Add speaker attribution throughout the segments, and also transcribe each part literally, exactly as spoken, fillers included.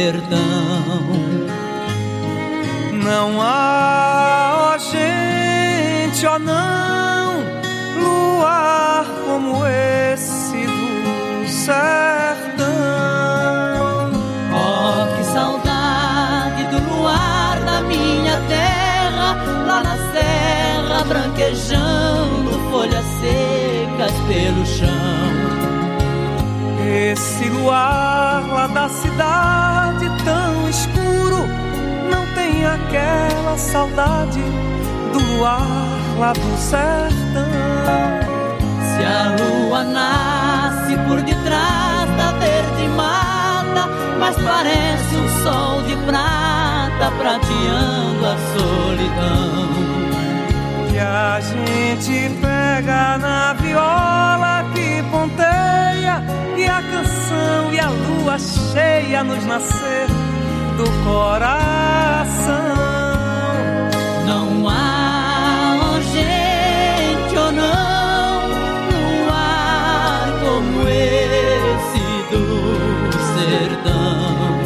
Speaker 1: sertão.
Speaker 2: Não há, ó gente, ó não, luar como esse do sertão.
Speaker 1: Oh, que saudade do luar da minha terra, lá na serra branquejando folhas secas pelo chão.
Speaker 2: Esse luar lá da cidade tão escuro não tem aquela saudade do luar lá do sertão.
Speaker 1: Se a lua nasce por detrás da verde mata, mas parece um sol de prata prateando a solidão.
Speaker 2: E a gente pega na viola que ponteia, e a canção e a lua cheia nos nascer do coração.
Speaker 1: Não há, oh gente, ou oh não, luar como esse do sertão.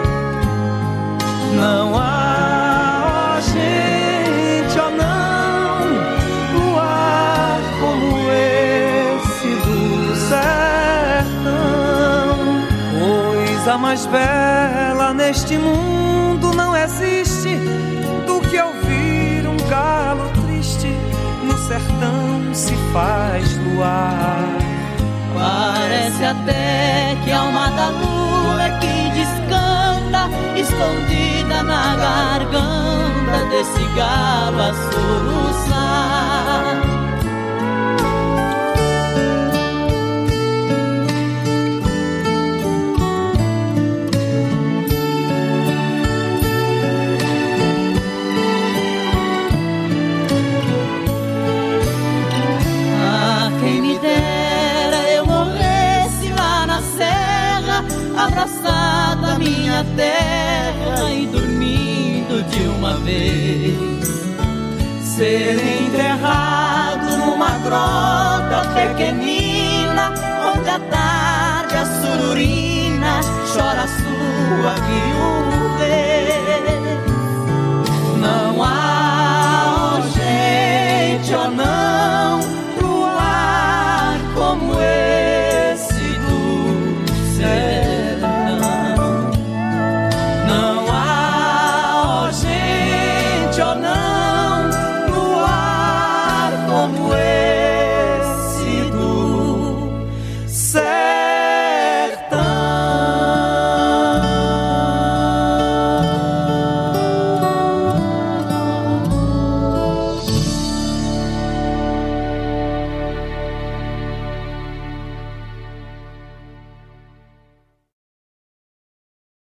Speaker 2: Não há, oh gente, ou oh não, luar como esse do sertão. Coisa mais bela neste mundo não existe do que ouvir um galo triste no sertão se faz luar.
Speaker 1: Parece até que a alma da lua é que descanta, escondida na garganta desse galo a soluçar. Abraçado à minha terra e dormindo de uma vez, ser enterrado numa grota pequenina, onde à tarde a sururina chora a sua viuvez. Não há